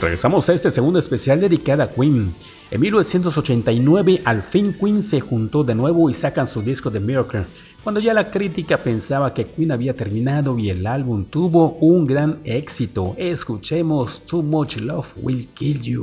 Regresamos a este segundo especial dedicado a Queen. En 1989 al fin Queen se juntó de nuevo y sacan su disco The Miracle, cuando ya la crítica pensaba que Queen había terminado y el álbum tuvo un gran éxito. Escuchemos Too Much Love Will Kill You.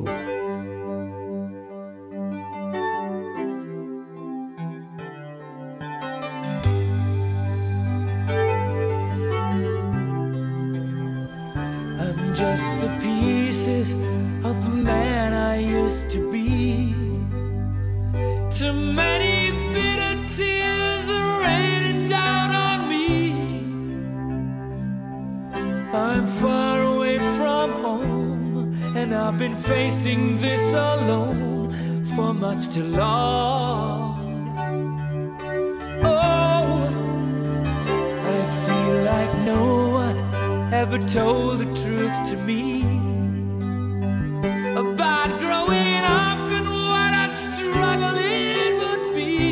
Just the pieces of the man I used to be. Too many bitter tears are raining down on me. I'm far away from home, and I've been facing this alone for much too long. Oh, I feel like no one ever told the truth to me about growing up and what a struggle it would be.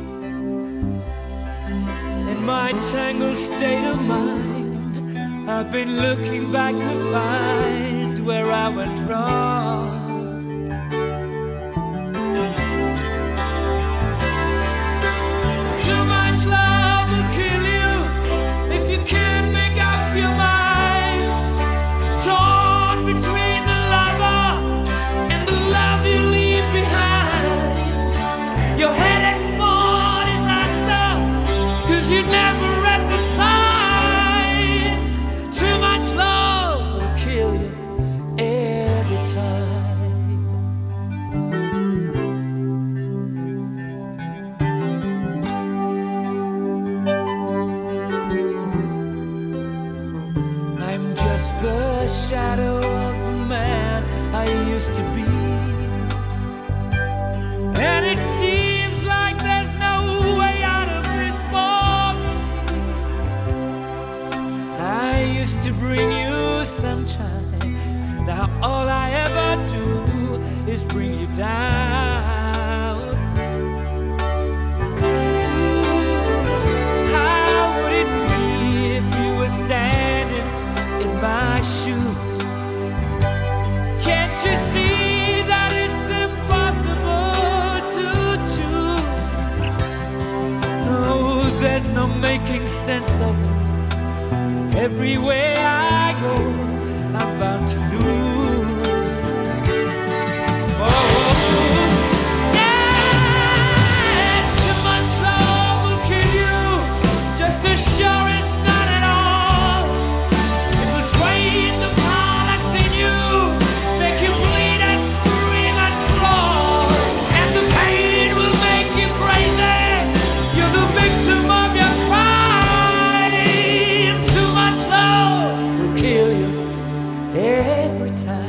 In my tangled state of mind, I've been looking back to find where I went wrong. Too much love will kill you if you can't make up your mind. Torn between the lover and the love you leave behind. You're headed for disaster, 'cause you never read the signs. Too much love will kill you every time. I'm just the shadow of the man I used to be, and it seems like there's no way out of this for me. I used to bring you sunshine, now all I ever do is bring you down. How would it be if you were standing in my shoes? Can't you see that it's impossible to choose? No, there's no making sense of it. Everywhere I go, I'm bound to lose. Oh, yes, too much love will kill you, just as sure as not at all. It will drain the power that's in you, make you bleed and scream and crawl, and the pain will make you crazy. You're the victim of your crime. Too much love will kill you every time.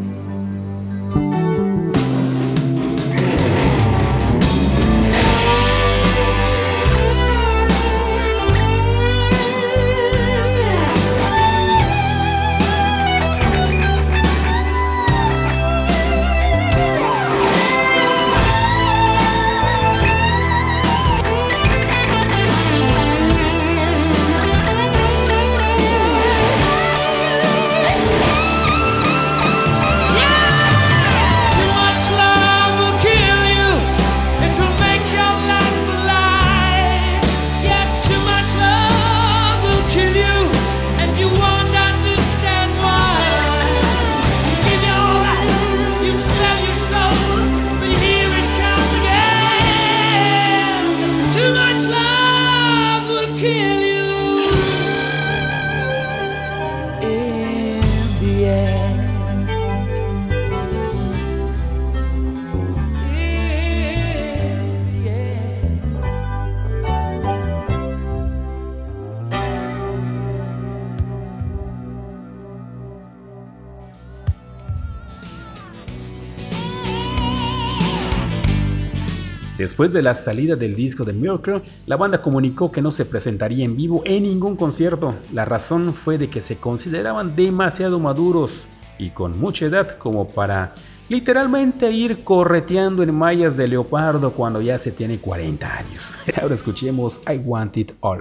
Después de la salida del disco de Miracle, la banda comunicó que no se presentaría en vivo en ningún concierto. La razón fue de que se consideraban demasiado maduros y con mucha edad como para literalmente ir correteando en mallas de leopardo cuando ya se tiene 40 años. Ahora escuchemos I Want It All.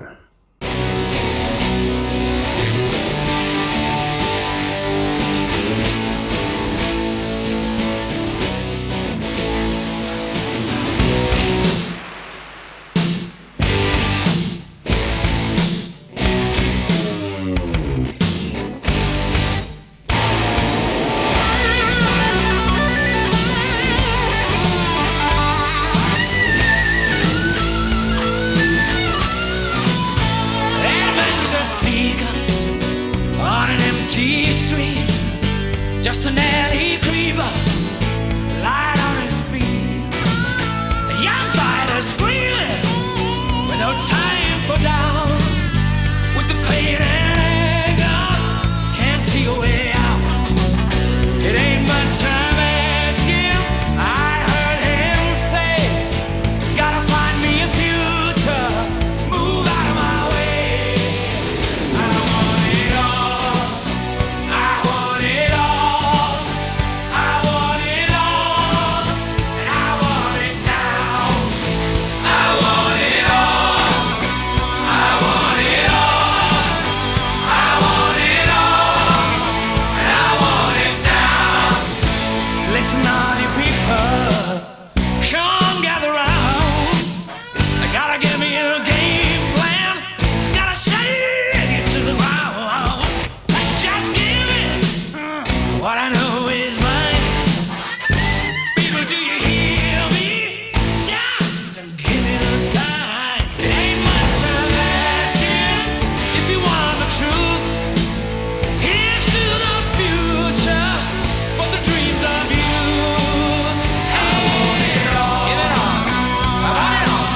an alley creeper, light on his feet. A young fighter screaming with no time for down. With the pain and anger, can't see a way out. It ain't much I'm asking. I heard him say, gotta find me a future, move out of my way. I want it all, I want it all, I want it all, and I want it now. I want it all, I want it all, I want it all, and I want it now. Listen, all you people, come gather round. I gotta give me a game plan, gotta shake it to the ground. Just give me what I know is mine. People, do you hear me? Just give me the sign. It ain't much I'm asking. If you want the truth, here's to the future, for the dreams of youth. I want it all. Give it all. I want it all.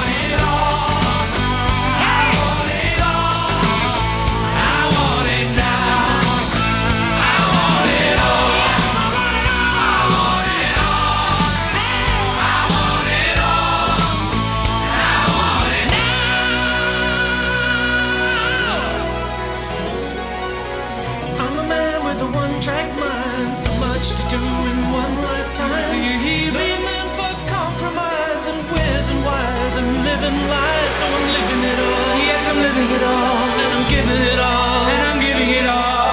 I want it all. I want it now. I want it all. Yes, I want it all. I want it all. I want it all. I want it now. I'm a man with a one-track mind, so much to do in one lifetime. Do you hear me? Man for compromise and where's and whys and living lies, so I'm living it all. Yes, I'm living it all, and I'm giving it all, and I'm giving it all.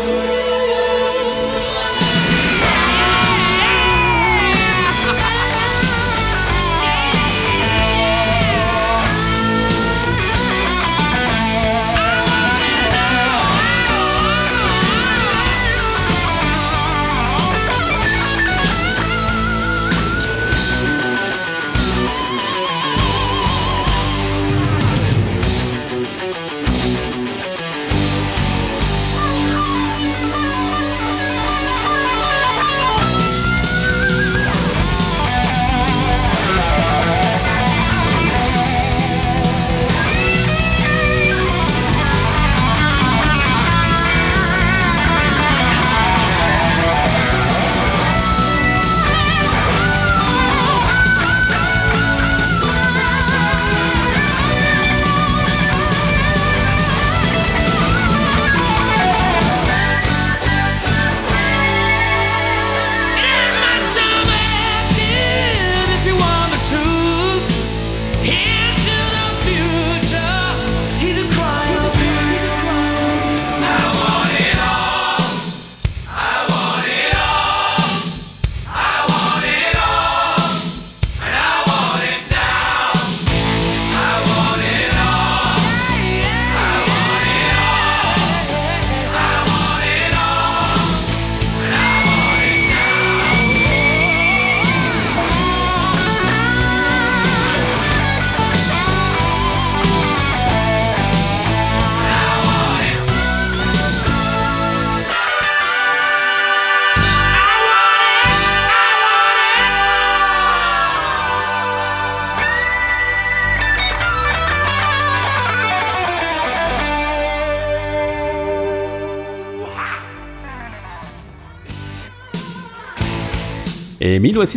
En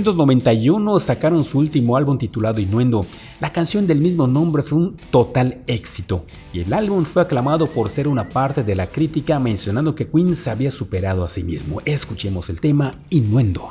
1991 sacaron su último álbum titulado Innuendo. La canción del mismo nombre fue un total éxito y el álbum fue aclamado por ser una parte de la crítica mencionando que Queen se había superado a sí mismo. Escuchemos el tema Innuendo.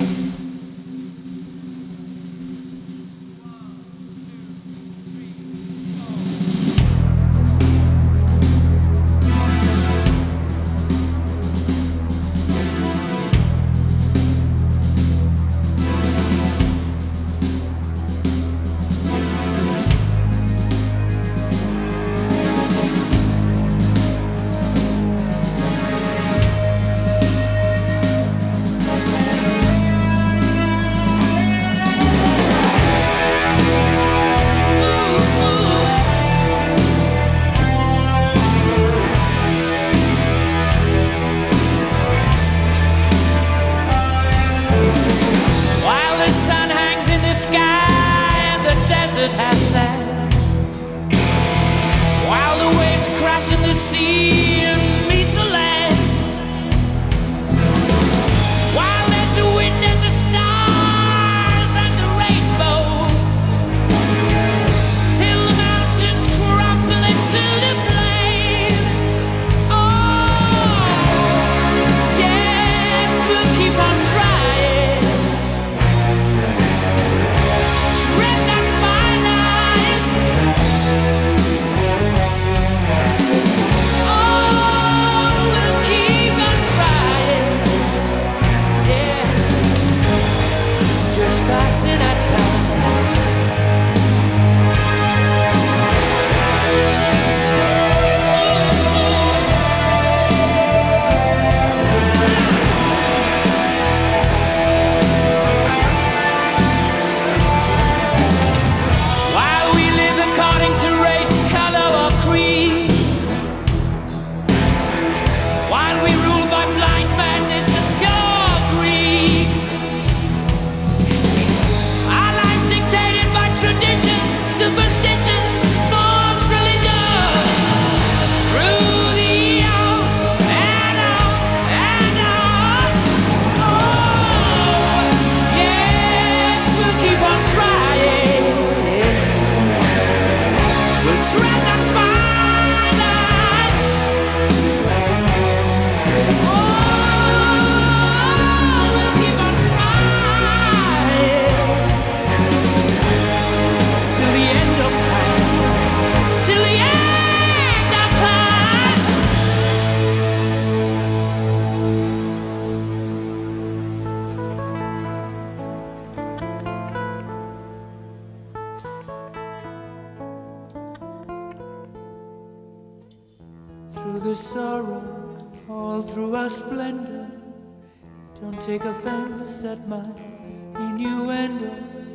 through the sorrow, all through our splendor. Don't take offense at my innuendo.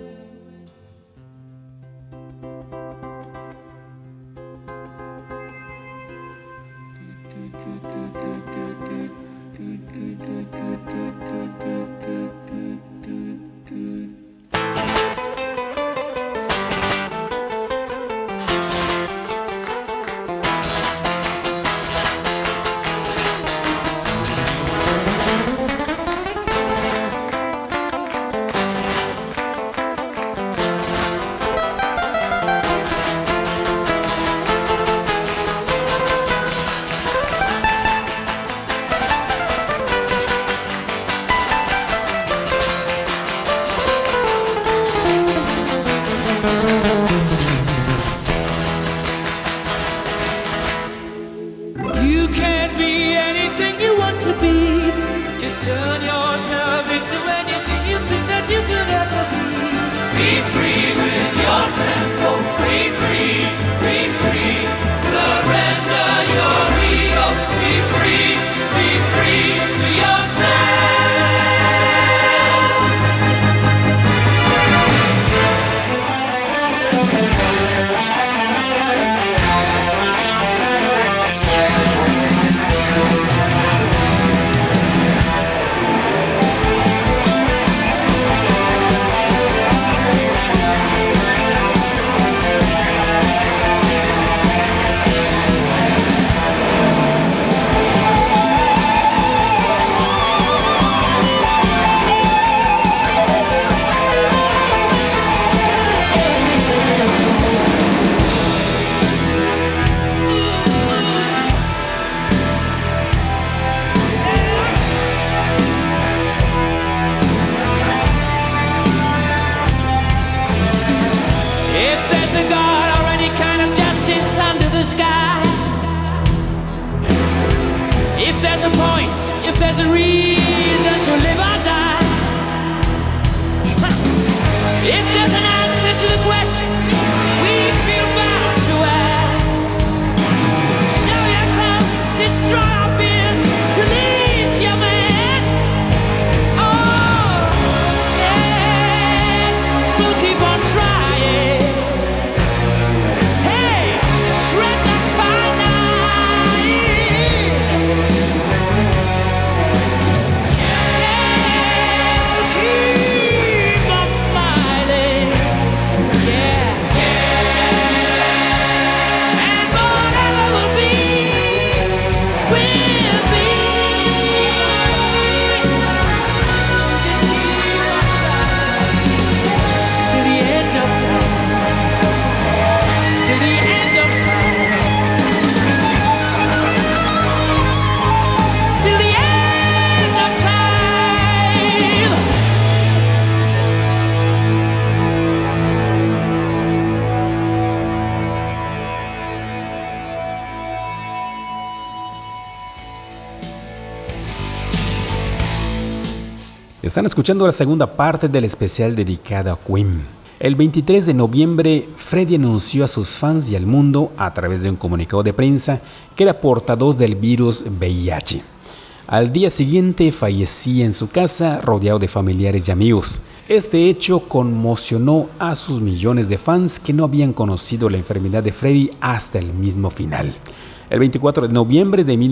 Están escuchando la segunda parte del especial dedicado a Queen. El 23 de noviembre, Freddie anunció a sus fans y al mundo, a través de un comunicado de prensa, que era portador del virus VIH. Al día siguiente fallecía en su casa, rodeado de familiares y amigos. Este hecho conmocionó a sus millones de fans que no habían conocido la enfermedad de Freddie hasta el mismo final. El 24 de noviembre de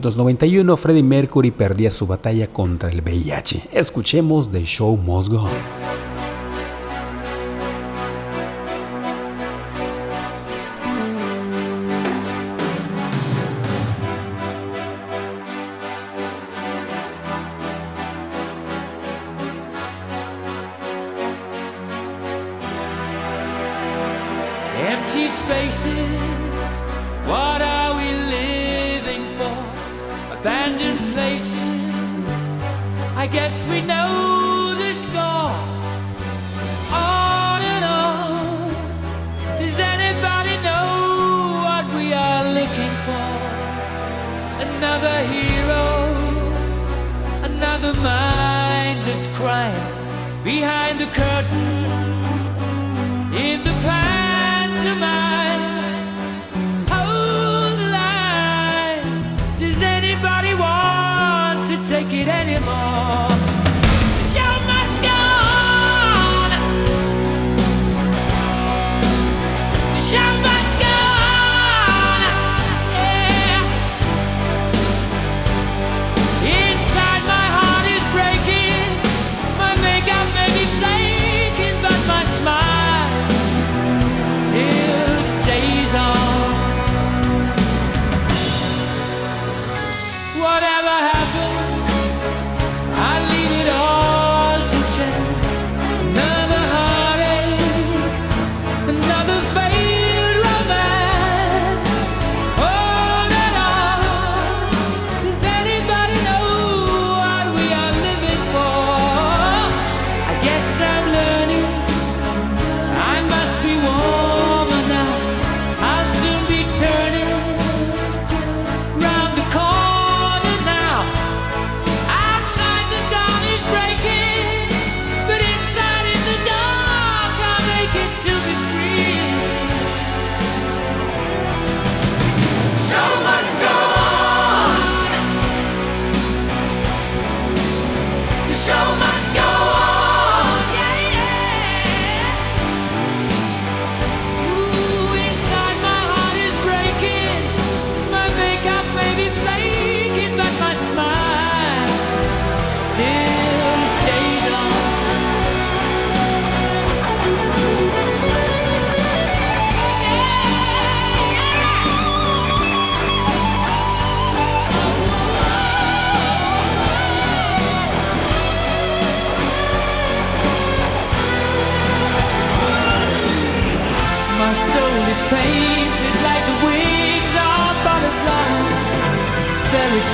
1991, Freddie Mercury perdía su batalla contra el VIH. Escuchemos The Show Must Go On. Empty spaces, what are we living for? Abandoned places, I guess we know the score. On and on, does anybody know what we are looking for? Another hero, another mindless crime, behind the curtain, in the pantomime. Hold the line,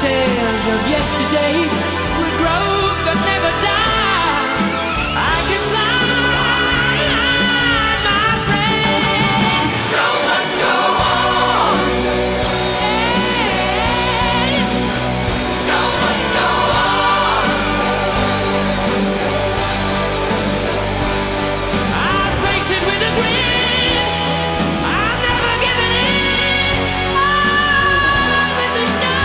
tales of yesterday will grow but never die. I can fly, my friend. Show must go on. Hey, show must go on. I'll face it with a grin. I'm never giving in. On with the show.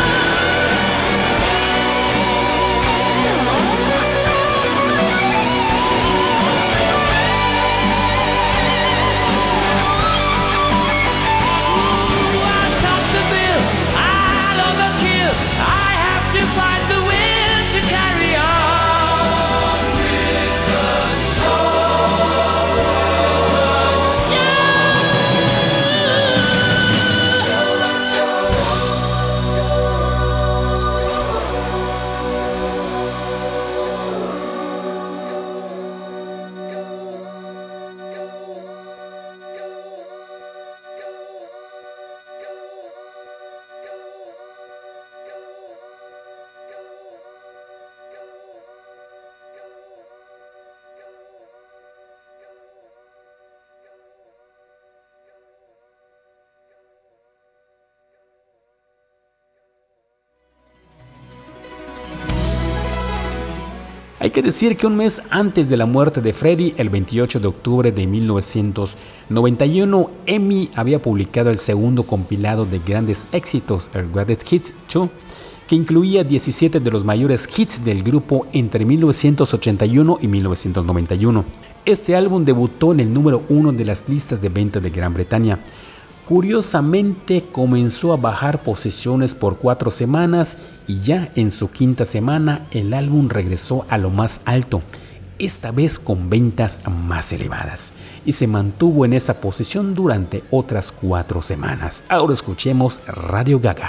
I'll top the bill, I'll overkill. I have to find the will to carry on with the Hay que decir que un mes antes de la muerte de Freddie, el 28 de octubre de 1991, EMI había publicado el segundo compilado de grandes éxitos, el Greatest Hits 2, que incluía 17 de los mayores hits del grupo entre 1981 y 1991. Este álbum debutó en el número 1 de las listas de venta de Gran Bretaña. Curiosamente, comenzó a bajar posiciones por 4 semanas y ya en su quinta semana el álbum regresó a lo más alto, esta vez con ventas más elevadas, y se mantuvo en esa posición durante otras 4 semanas. Ahora escuchemos Radio Gaga.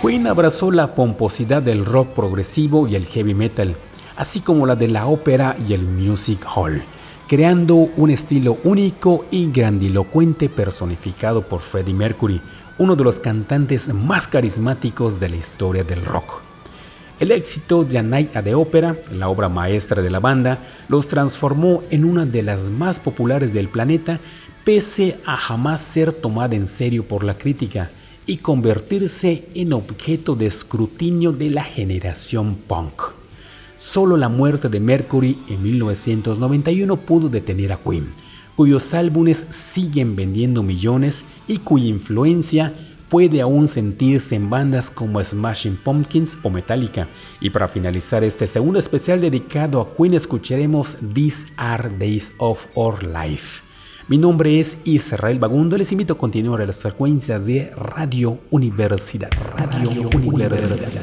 Queen abrazó la pomposidad del rock progresivo y el heavy metal, así como la de la ópera y el music hall, creando un estilo único y grandilocuente personificado por Freddie Mercury, uno de los cantantes más carismáticos de la historia del rock. El éxito de A Night at the Opera, la obra maestra de la banda, los transformó en una de las más populares del planeta, pese a jamás ser tomada en serio por la crítica y convertirse en objeto de escrutinio de la generación punk. Solo la muerte de Mercury en 1991 pudo detener a Queen, cuyos álbumes siguen vendiendo millones y cuya influencia puede aún sentirse en bandas como Smashing Pumpkins o Metallica. Y para finalizar este segundo especial dedicado a Queen, escucharemos These Are Days of Our Life. Mi nombre es Israel Bagundo, les invito a continuar a las frecuencias de Radio Universidad. Radio Universidad.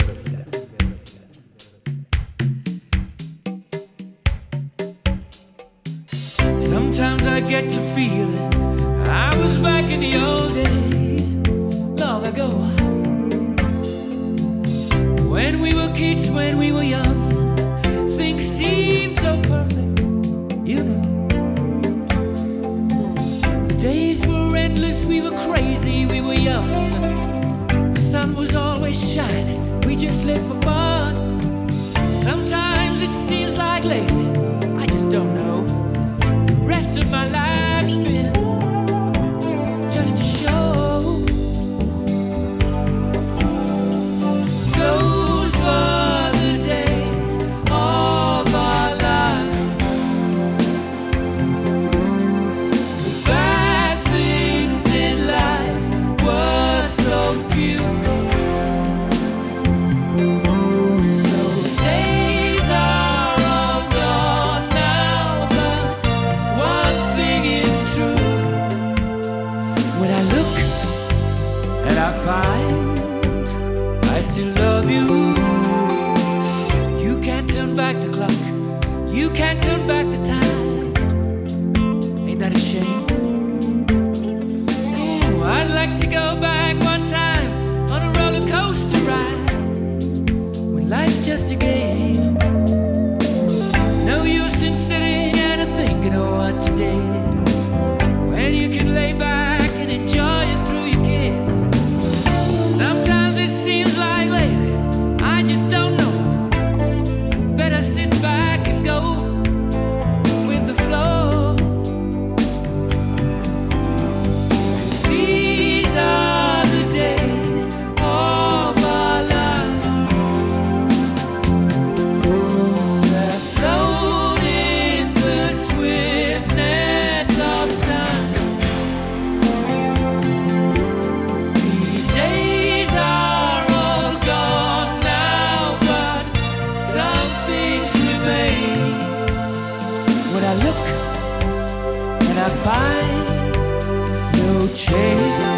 Sometimes I get to feeling I was back in the old days, long ago, when we were kids, when we were young, things seemed so perfect, you know. The days were endless, we were crazy, we were young. The sun was always shining, we just lived for fun. Sometimes it seems like lately, I just don't know, the rest of my life's been just a show. Those were the days of our lives. The bad things in life were so few. Those days are all gone now, but one thing is true. When I look and I find I still love you, you can't turn back the clock, you can't turn back the time. Ain't that a shame? Ooh, I'd like to go back one time on a roller coaster ride, when life's just a game. No use in sitting and thinking of what you did, when you can lay back and enjoy it through your kids. Sometimes it seems like lately, I just don't know, better sit back and go with the flow. 'Cause these are the days of our lives, that float in the swiftness of time. These days are all gone now, but some things remain. When I look and I find no change.